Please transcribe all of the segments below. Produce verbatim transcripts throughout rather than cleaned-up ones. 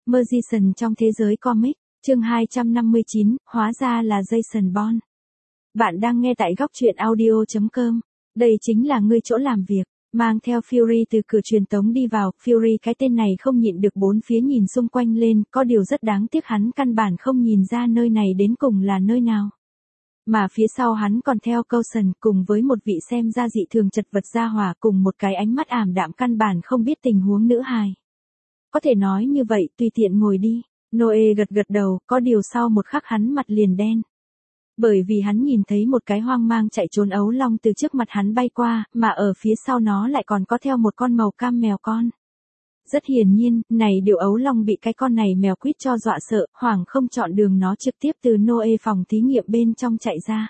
Magician trong thế giới comic, chương hai trăm năm mươi chín, hóa ra là Jason Bourne. Bạn đang nghe tại góc truyện audio chấm com. Đây chính là ngươi chỗ làm việc, mang theo Fury từ cửa truyền tống đi vào. Fury cái tên này không nhịn được bốn phía nhìn xung quanh lên, có điều rất đáng tiếc hắn căn bản không nhìn ra nơi này đến cùng là nơi nào. Mà phía sau hắn còn theo Coulson cùng với một vị xem ra dị thường chật vật gia hỏa cùng một cái ánh mắt ảm đạm căn bản không biết tình huống nữ hài. Có thể nói như vậy, tùy tiện ngồi đi. Noe gật gật đầu, có điều sau một khắc hắn mặt liền đen. Bởi vì hắn nhìn thấy một cái hoang mang chạy trốn ấu long từ trước mặt hắn bay qua, mà ở phía sau nó lại còn có theo một con màu cam mèo con. Rất hiển nhiên, này điều ấu long bị cái con này mèo quýt cho dọa sợ, hoảng không chọn đường nó trực tiếp từ Noe phòng thí nghiệm bên trong chạy ra.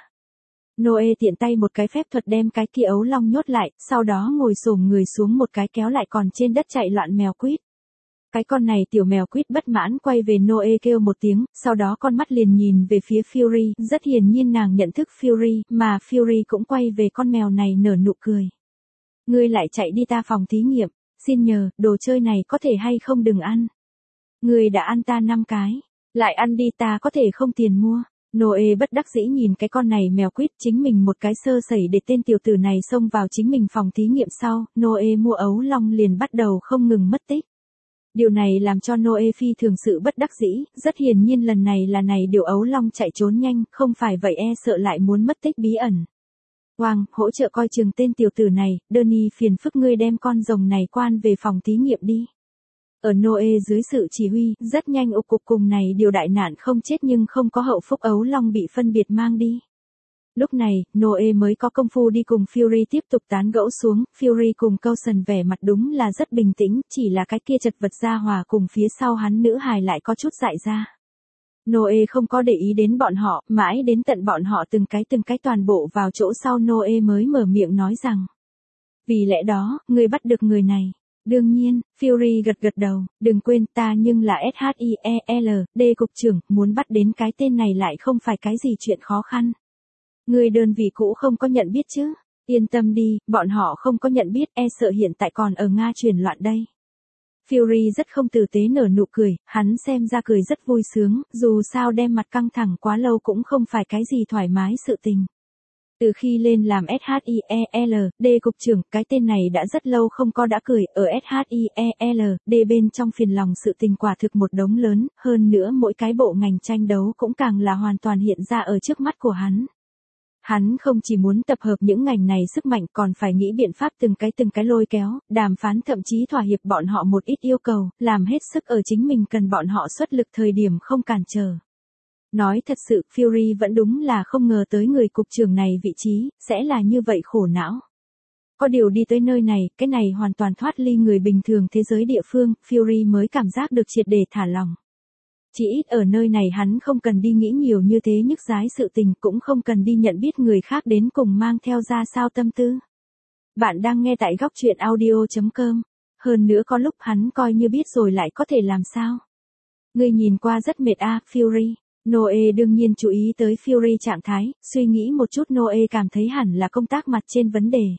Noe tiện tay một cái phép thuật đem cái kia ấu long nhốt lại, sau đó ngồi xổm người xuống một cái kéo lại còn trên đất chạy loạn mèo quýt. Cái con này tiểu mèo quýt bất mãn quay về Noe kêu một tiếng, sau đó con mắt liền nhìn về phía Fury, rất hiển nhiên nàng nhận thức Fury, mà Fury cũng quay về con mèo này nở nụ cười. Ngươi lại chạy đi ta phòng thí nghiệm, xin nhờ, đồ chơi này có thể hay không đừng ăn. Ngươi đã ăn ta năm cái, lại ăn đi ta có thể không tiền mua. Noe bất đắc dĩ nhìn cái con này mèo quýt chính mình một cái sơ sẩy để tên tiểu tử này xông vào chính mình phòng thí nghiệm sau, Noe mua ấu long liền bắt đầu không ngừng mất tích. Điều này làm cho Noe phi thường sự bất đắc dĩ, rất hiển nhiên lần này là này điều ấu long chạy trốn nhanh, không phải vậy e sợ lại muốn mất tích bí ẩn. Hoàng, hỗ trợ coi chừng tên tiểu tử này, Donnie phiền phức ngươi đem con rồng này quan về phòng thí nghiệm đi. Ở Noe dưới sự chỉ huy, rất nhanh ục cục cùng này điều đại nạn không chết nhưng không có hậu phúc ấu long bị phân biệt mang đi. Lúc này, Noe mới có công phu đi cùng Fury tiếp tục tán gẫu xuống, Fury cùng Coulson vẻ mặt đúng là rất bình tĩnh, chỉ là cái kia chật vật gia hòa cùng phía sau hắn nữ hài lại có chút dại ra. Noe không có để ý đến bọn họ, mãi đến tận bọn họ từng cái từng cái toàn bộ vào chỗ sau Noe mới mở miệng nói rằng. Vì lẽ đó, ngươi bắt được người này. Đương nhiên, Fury gật gật đầu, đừng quên ta nhưng là S H I E L D cục trưởng, muốn bắt đến cái tên này lại không phải cái gì chuyện khó khăn. Người đơn vị cũ không có nhận biết chứ, yên tâm đi, bọn họ không có nhận biết, e sợ hiện tại còn ở Nga truyền loạn đây. Fury rất không tử tế nở nụ cười, hắn xem ra cười rất vui sướng, dù sao đem mặt căng thẳng quá lâu cũng không phải cái gì thoải mái sự tình. Từ khi lên làm S H I E L D cục trưởng, cái tên này đã rất lâu không có đã cười, ở S H I E L D bên trong phiền lòng sự tình quả thực một đống lớn, hơn nữa mỗi cái bộ ngành tranh đấu cũng càng là hoàn toàn hiện ra ở trước mắt của hắn. Hắn không chỉ muốn tập hợp những ngành này sức mạnh còn phải nghĩ biện pháp từng cái từng cái lôi kéo, đàm phán thậm chí thỏa hiệp bọn họ một ít yêu cầu, làm hết sức ở chính mình cần bọn họ xuất lực thời điểm không cản trở. Nói thật sự, Fury vẫn đúng là không ngờ tới người cục trưởng này vị trí, sẽ là như vậy khổ não. Có điều đi tới nơi này, cái này hoàn toàn thoát ly người bình thường thế giới địa phương, Fury mới cảm giác được triệt để thả lòng. Chỉ ít ở nơi này hắn không cần đi nghĩ nhiều như thế nhức nhái sự tình, cũng không cần đi nhận biết người khác đến cùng mang theo ra sao tâm tư. Bạn đang nghe tại góc truyện audio chấm com. Hơn nữa có lúc hắn coi như biết rồi lại có thể làm sao. Ngươi nhìn qua rất mệt a, à, Fury. Noe đương nhiên chú ý tới Fury trạng thái, suy nghĩ một chút Noe cảm thấy hẳn là công tác mặt trên vấn đề.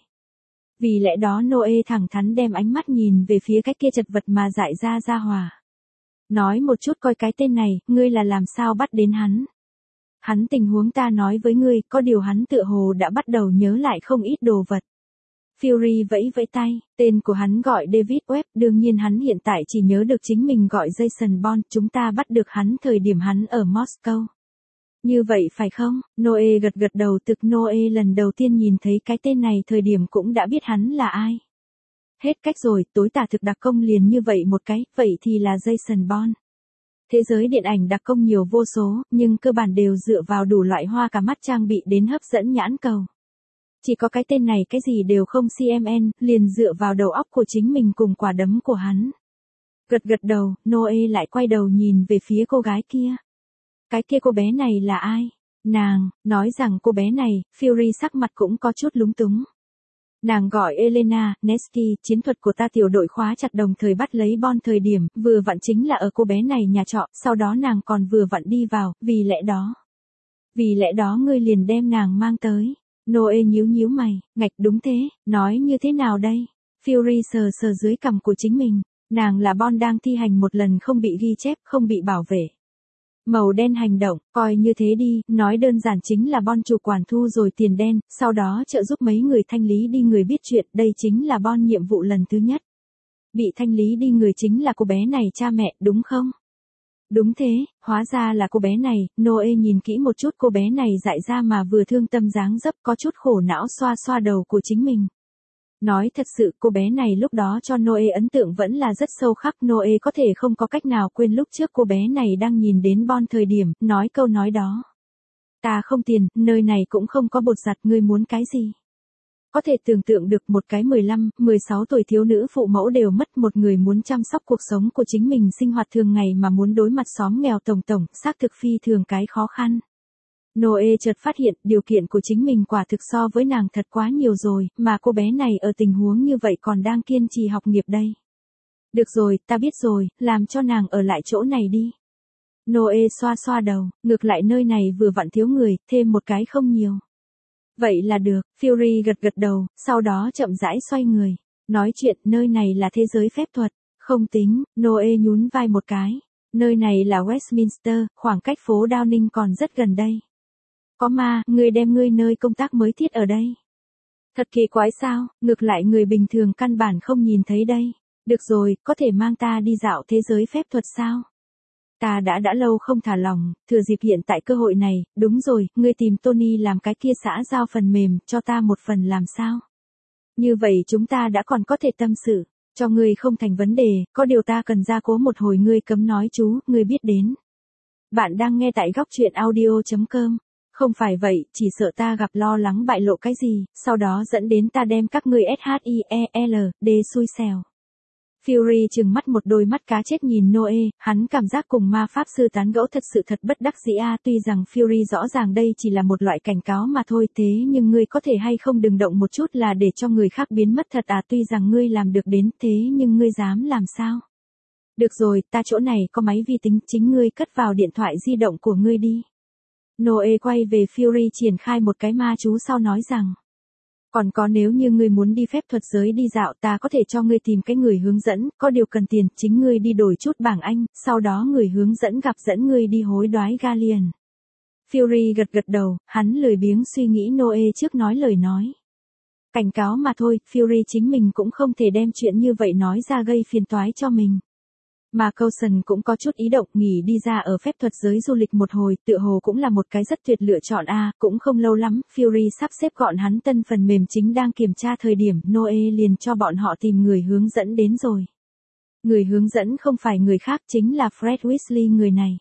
Vì lẽ đó Noe thẳng thắn đem ánh mắt nhìn về phía cái kia chật vật mà dại ra ra hòa. Nói một chút coi cái tên này, ngươi là làm sao bắt đến hắn. Hắn tình huống ta nói với ngươi, có điều hắn tựa hồ đã bắt đầu nhớ lại không ít đồ vật. Fury vẫy vẫy tay, tên của hắn gọi David Webb, đương nhiên hắn hiện tại chỉ nhớ được chính mình gọi Jason Bourne, chúng ta bắt được hắn thời điểm hắn ở Moscow. Như vậy phải không? Noe gật gật đầu, thực Noe lần đầu tiên nhìn thấy cái tên này thời điểm cũng đã biết hắn là ai. Hết cách rồi, tối tả thực đặc công liền như vậy một cái, vậy thì là Jason Bourne. Thế giới điện ảnh đặc công nhiều vô số, nhưng cơ bản đều dựa vào đủ loại hoa cả mắt trang bị đến hấp dẫn nhãn cầu. Chỉ có cái tên này cái gì đều không xê em en, liền dựa vào đầu óc của chính mình cùng quả đấm của hắn. Gật gật đầu, Noe lại quay đầu nhìn về phía cô gái kia. Cái kia cô bé này là ai? Nàng, nói rằng cô bé này, Fury sắc mặt cũng có chút lúng túng. Nàng gọi Elena, Nevsky, chiến thuật của ta tiểu đội khóa chặt đồng thời bắt lấy Bourne thời điểm, vừa vặn chính là ở cô bé này nhà trọ, sau đó nàng còn vừa vặn đi vào, vì lẽ đó. Vì lẽ đó ngươi liền đem nàng mang tới. Noe nhíu nhíu mày, ngạch đúng thế, nói như thế nào đây? Fury sờ sờ dưới cằm của chính mình. Nàng là Bond đang thi hành một lần không bị ghi chép, không bị bảo vệ. Màu đen hành động, coi như thế đi, nói đơn giản chính là Bond chủ quản thu rồi tiền đen, sau đó trợ giúp mấy người thanh lý đi người biết chuyện, đây chính là Bond nhiệm vụ lần thứ nhất. Bị thanh lý đi người chính là cô bé này cha mẹ, đúng không? Đúng thế, hóa ra là cô bé này, Noe nhìn kỹ một chút cô bé này dại ra mà vừa thương tâm dáng dấp có chút khổ não xoa xoa đầu của chính mình. Nói thật sự cô bé này lúc đó cho Noe ấn tượng vẫn là rất sâu khắc. Noe có thể không có cách nào quên lúc trước cô bé này đang nhìn đến Bond thời điểm, nói câu nói đó. Ta không tiền, nơi này cũng không có bột giặt, ngươi muốn cái gì? Có thể tưởng tượng được một cái mười lăm, mười sáu tuổi thiếu nữ phụ mẫu đều mất một người muốn chăm sóc cuộc sống của chính mình sinh hoạt thường ngày mà muốn đối mặt xóm nghèo tổng tổng, xác thực phi thường cái khó khăn. Noe chợt phát hiện điều kiện của chính mình quả thực so với nàng thật quá nhiều rồi, mà cô bé này ở tình huống như vậy còn đang kiên trì học nghiệp đây. Được rồi, ta biết rồi, làm cho nàng ở lại chỗ này đi. Noe xoa xoa đầu, ngược lại nơi này vừa vặn thiếu người, thêm một cái không nhiều. Vậy là được, Fury gật gật đầu, sau đó chậm rãi xoay người. Nói chuyện, nơi này là thế giới phép thuật. Không tính, Noe nhún vai một cái. Nơi này là Westminster, khoảng cách phố Downing còn rất gần đây. Có ma, ngươi đem ngươi nơi công tác mới thiết ở đây. Thật kỳ quái sao, ngược lại người bình thường căn bản không nhìn thấy đây. Được rồi, có thể mang ta đi dạo thế giới phép thuật sao? Ta đã đã lâu không thả lòng, thừa dịp hiện tại cơ hội này, đúng rồi, ngươi tìm Tony làm cái kia xã giao phần mềm, cho ta một phần làm sao? Như vậy chúng ta đã còn có thể tâm sự, cho ngươi không thành vấn đề, có điều ta cần gia cố một hồi ngươi cấm nói chú, ngươi biết đến. Bạn đang nghe tại góc truyện audio chấm com. Không phải vậy, chỉ sợ ta gặp lo lắng bại lộ cái gì, sau đó dẫn đến ta đem các ngươi SHIELD xui xẻo. Fury trừng mắt một đôi mắt cá chết nhìn Noe, hắn cảm giác cùng ma pháp sư tán gẫu thật sự thật bất đắc dĩ a. Tuy rằng Fury rõ ràng đây chỉ là một loại cảnh cáo mà thôi, thế nhưng ngươi có thể hay không đừng động một chút là để cho người khác biến mất thật à? Tuy rằng ngươi làm được đến thế nhưng ngươi dám làm sao? Được rồi, ta chỗ này có máy vi tính, chính ngươi cất vào điện thoại di động của ngươi đi. Noe quay về Fury triển khai một cái ma chú sau nói rằng. Còn có nếu như ngươi muốn đi phép thuật giới đi dạo ta có thể cho ngươi tìm cái người hướng dẫn, có điều cần tiền, chính ngươi đi đổi chút bảng Anh, sau đó người hướng dẫn gặp dẫn ngươi đi hối đoái Galleon. Fury gật gật đầu, hắn lười biếng suy nghĩ Noe trước nói lời nói. Cảnh cáo mà thôi, Fury chính mình cũng không thể đem chuyện như vậy nói ra gây phiền toái cho mình. Mà Coulson cũng có chút ý động nghỉ đi ra ở phép thuật giới du lịch một hồi, tựa hồ cũng là một cái rất tuyệt lựa chọn a. À, cũng không lâu lắm, Fury sắp xếp gọn hắn tân phần mềm chính đang kiểm tra thời điểm, Noe liền cho bọn họ tìm người hướng dẫn đến rồi. Người hướng dẫn không phải người khác chính là Fred Weasley người này.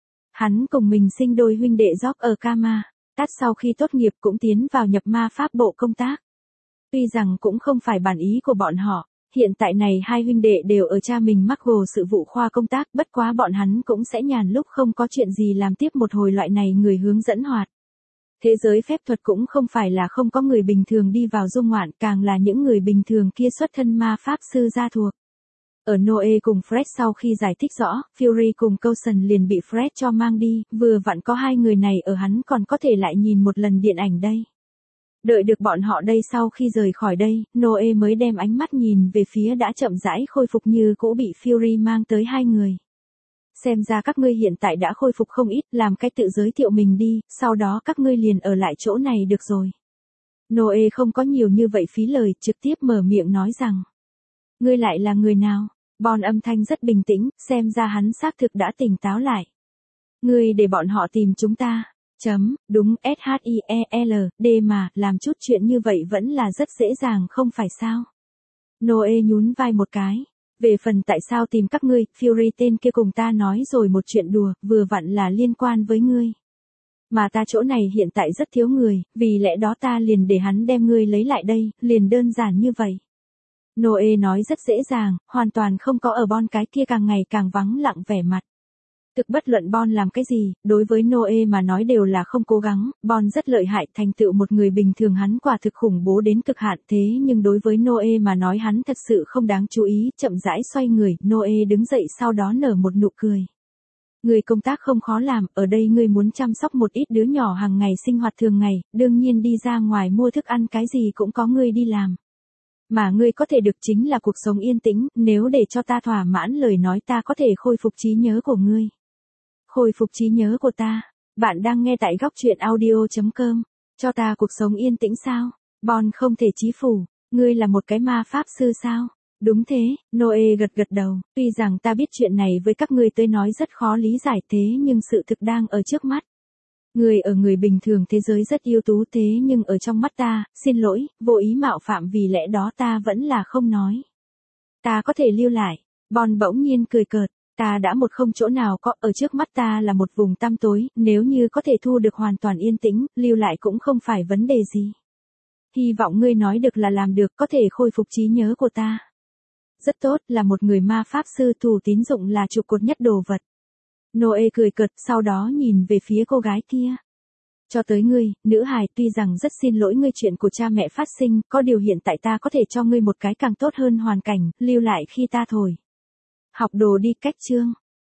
Hắn cùng mình sinh đôi huynh đệ George ở Kama, Tát sau khi tốt nghiệp cũng tiến vào nhập ma pháp bộ công tác. Tuy rằng cũng không phải bản ý của bọn họ. Hiện tại này hai huynh đệ đều ở cha mình Muggle sự vụ khoa công tác, bất quá bọn hắn cũng sẽ nhàn lúc không có chuyện gì làm tiếp một hồi loại này người hướng dẫn hoạt. Thế giới phép thuật cũng không phải là không có người bình thường đi vào du ngoạn, càng là những người bình thường kia xuất thân ma pháp sư gia thuộc. Ở Noe cùng Fred sau khi giải thích rõ, Fury cùng Coulson liền bị Fred cho mang đi, vừa vặn có hai người này ở hắn còn có thể lại nhìn một lần điện ảnh đây. Đợi được bọn họ đây sau khi rời khỏi đây, Noe mới đem ánh mắt nhìn về phía đã chậm rãi khôi phục như cũ bị Fury mang tới hai người. Xem ra các ngươi hiện tại đã khôi phục không ít, làm cách tự giới thiệu mình đi, sau đó các ngươi liền ở lại chỗ này được rồi. Noe không có nhiều như vậy phí lời, trực tiếp mở miệng nói rằng. Ngươi lại là người nào? Bond âm thanh rất bình tĩnh, xem ra hắn xác thực đã tỉnh táo lại. Ngươi để bọn họ tìm chúng ta. Chấm, đúng, SHIELD mà, làm chút chuyện như vậy vẫn là rất dễ dàng không phải sao? Noe nhún vai một cái. Về phần tại sao tìm các ngươi, Fury tên kia cùng ta nói rồi một chuyện đùa, vừa vặn là liên quan với ngươi. Mà ta chỗ này hiện tại rất thiếu người, vì lẽ đó ta liền để hắn đem ngươi lấy lại đây, liền đơn giản như vậy. Noe nói rất dễ dàng, hoàn toàn không có ở Bond cái kia càng ngày càng vắng lặng vẻ mặt. Thực bất luận Bond làm cái gì, đối với Noe mà nói đều là không cố gắng, Bond rất lợi hại, thành tựu một người bình thường hắn quả thực khủng bố đến cực hạn, thế nhưng đối với Noe mà nói hắn thật sự không đáng chú ý, chậm rãi xoay người, Noe đứng dậy sau đó nở một nụ cười. Người công tác không khó làm, ở đây ngươi muốn chăm sóc một ít đứa nhỏ hàng ngày sinh hoạt thường ngày, đương nhiên đi ra ngoài mua thức ăn cái gì cũng có người đi làm. Mà ngươi có thể được chính là cuộc sống yên tĩnh, nếu để cho ta thỏa mãn lời nói ta có thể khôi phục trí nhớ của ngươi. Khôi phục trí nhớ của ta. Bạn đang nghe tại góc truyện audio.com. Cho ta cuộc sống yên tĩnh sao? Bon không thể chí phủ. Ngươi là một cái ma pháp sư sao? Đúng thế, Noe gật gật đầu. Tuy rằng ta biết chuyện này với các ngươi tới nói rất khó lý giải thế nhưng sự thực đang ở trước mắt. Người ở người bình thường thế giới rất ưu tú thế nhưng ở trong mắt ta, xin lỗi, vô ý mạo phạm vì lẽ đó ta vẫn là không nói. Ta có thể lưu lại. Bon bỗng nhiên cười cợt. Ta đã một không chỗ nào có, ở trước mắt ta là một vùng tăm tối, nếu như có thể thu được hoàn toàn yên tĩnh, lưu lại cũng không phải vấn đề gì. Hy vọng ngươi nói được là làm được, có thể khôi phục trí nhớ của ta. Rất tốt, là một người ma pháp sư thủ tín dụng là trụ cột nhất đồ vật. Noe cười cợt, sau đó nhìn về phía cô gái kia. Cho tới ngươi, nữ hài, tuy rằng rất xin lỗi ngươi chuyện của cha mẹ phát sinh, có điều hiện tại ta có thể cho ngươi một cái càng tốt hơn hoàn cảnh, lưu lại khi ta thổi. Học đồ đi cách chương.